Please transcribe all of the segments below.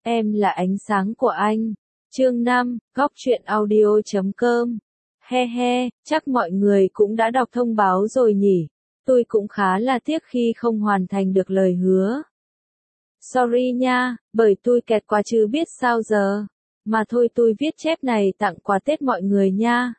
Em là ánh sáng của anh. Chương 5, góc truyện audio.com. He he, chắc mọi người cũng đã đọc thông báo rồi nhỉ. Tôi cũng khá là tiếc khi không hoàn thành được lời hứa. Sorry nha, bởi tôi kẹt quá chứ biết sao giờ. Mà thôi tôi viết chép này tặng quà Tết mọi người nha.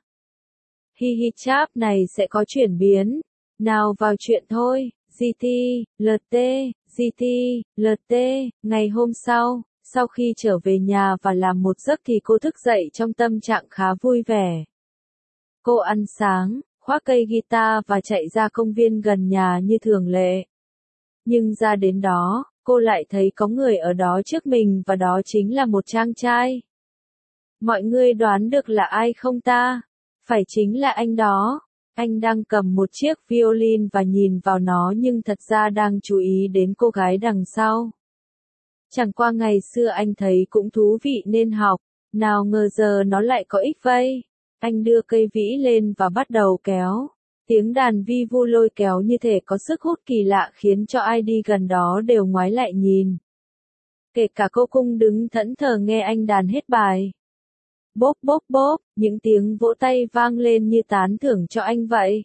Hi hi chap này sẽ có chuyển biến. Nào vào chuyện thôi. GT, LT, GT, LT, ngày hôm sau khi trở về nhà và làm một giấc thì cô thức dậy trong tâm trạng khá vui vẻ. Cô ăn sáng, khoác cây guitar và chạy ra công viên gần nhà như thường lệ. Nhưng ra đến đó, cô lại thấy có người ở đó trước mình và đó chính là một chàng trai. Mọi người đoán được là ai không ta? Phải chính là anh đó. Anh đang cầm một chiếc violin và nhìn vào nó nhưng thật ra đang chú ý đến cô gái đằng sau. Chẳng qua ngày xưa anh thấy cũng thú vị nên học, nào ngờ giờ nó lại có ích vây. Anh đưa cây vĩ lên và bắt đầu kéo. Tiếng đàn vi vu lôi kéo như thể có sức hút kỳ lạ khiến cho ai đi gần đó đều ngoái lại nhìn. Kể cả cô cung đứng thẫn thờ nghe anh đàn hết bài. Bốp bốp bốp, những tiếng vỗ tay vang lên như tán thưởng cho anh vậy.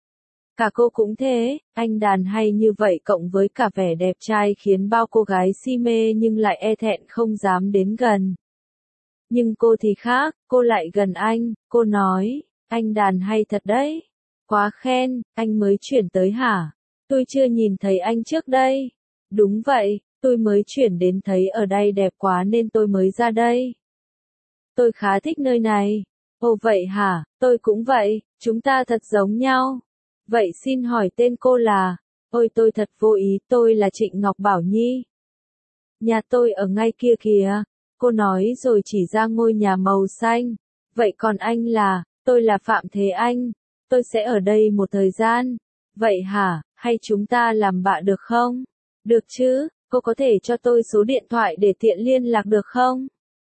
Cả cô cũng thế, anh đàn hay như vậy cộng với cả vẻ đẹp trai khiến bao cô gái si mê nhưng lại e thẹn không dám đến gần. Nhưng cô thì khác, cô lại gần anh, cô nói, anh đàn hay thật đấy. Quá khen, anh mới chuyển tới hả? Tôi chưa nhìn thấy anh trước đây. Đúng vậy, tôi mới chuyển đến thấy ở đây đẹp quá nên tôi mới ra đây. Tôi khá thích nơi này. Ồ vậy hả, tôi cũng vậy, chúng ta thật giống nhau. Vậy xin hỏi tên cô là? Ôi tôi thật vô ý, tôi là Trịnh Ngọc Bảo Nhi. Nhà tôi ở ngay kia kìa. Cô nói rồi chỉ ra ngôi nhà màu xanh. Vậy còn anh là? Tôi là Phạm Thế Anh. Tôi sẽ ở đây một thời gian. Vậy hả, hay chúng ta làm bạn được không? Được chứ, cô có thể cho tôi số điện thoại để tiện liên lạc được không?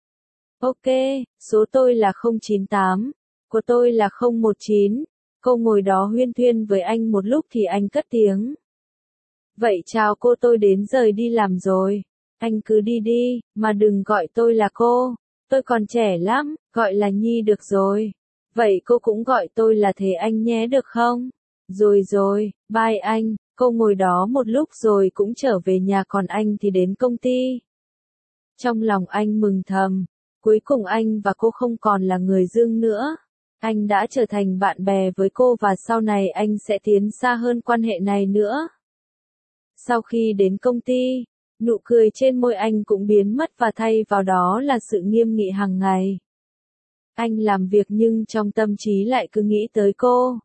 Ok, số tôi là 098, của tôi là 019. Cô ngồi đó huyên thuyên với anh một lúc thì anh cất tiếng. Vậy chào cô, tôi đến giờ đi làm rồi. Anh cứ đi đi, mà đừng gọi tôi là cô. Tôi còn trẻ lắm, gọi là Nhi được rồi. Vậy cô cũng gọi tôi là Thế Anh nhé được không? Rồi rồi, bye anh. Cô ngồi đó một lúc rồi cũng trở về nhà còn anh thì đến công ty. Trong lòng anh mừng thầm. Cuối cùng anh và cô không còn là người dưng nữa. Anh đã trở thành bạn bè với cô và sau này anh sẽ tiến xa hơn quan hệ này nữa. Sau khi đến công ty, nụ cười trên môi anh cũng biến mất và thay vào đó là sự nghiêm nghị hàng ngày. Anh làm việc nhưng trong tâm trí lại cứ nghĩ tới cô.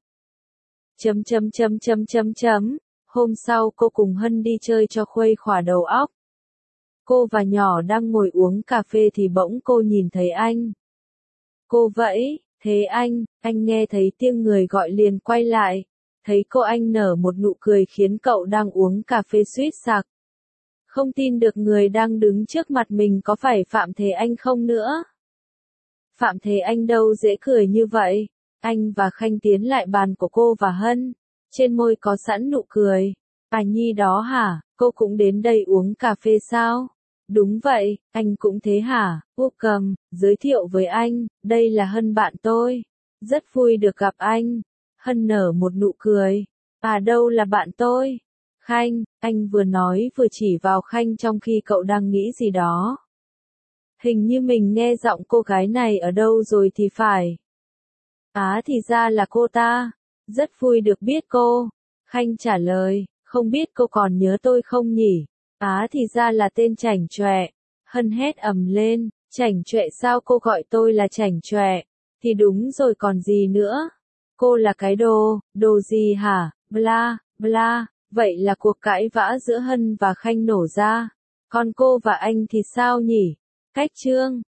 Hôm sau cô cùng Hân đi chơi cho khuây khỏa đầu óc. Cô và nhỏ đang ngồi uống cà phê thì bỗng cô nhìn thấy anh. Cô vẫy, Thế anh nghe thấy tiếng người gọi liền quay lại. Thấy cô anh nở một nụ cười khiến cậu đang uống cà phê suýt sặc. Không tin được người đang đứng trước mặt mình có phải Phạm Thế Anh không nữa. Phạm Thế Anh đâu dễ cười như vậy. Anh và Khanh tiến lại bàn của cô và Hân. Trên môi có sẵn nụ cười. À Nhi đó hả, cô cũng đến đây uống cà phê sao? Đúng vậy, anh cũng thế hả? Welcome, giới thiệu với anh, đây là Hân bạn tôi. Rất vui được gặp anh. Hân nở một nụ cười. À đâu là bạn tôi? Khanh, anh vừa nói vừa chỉ vào Khanh trong khi cậu đang nghĩ gì đó. Hình như mình nghe giọng cô gái này ở đâu rồi thì phải. Á thì ra là cô ta. Rất vui được biết cô. Khanh trả lời, không biết cô còn nhớ tôi không nhỉ? Á thì ra là tên Chảnh Chọe. Hân hét ầm lên, Chảnh Chọe sao cô gọi tôi là Chảnh Chọe? Thì đúng rồi còn gì nữa? Cô là cái đồ gì hả? Bla, bla, vậy là cuộc cãi vã giữa Hân và Khanh nổ ra. Còn cô và anh thì sao nhỉ? Cách chương.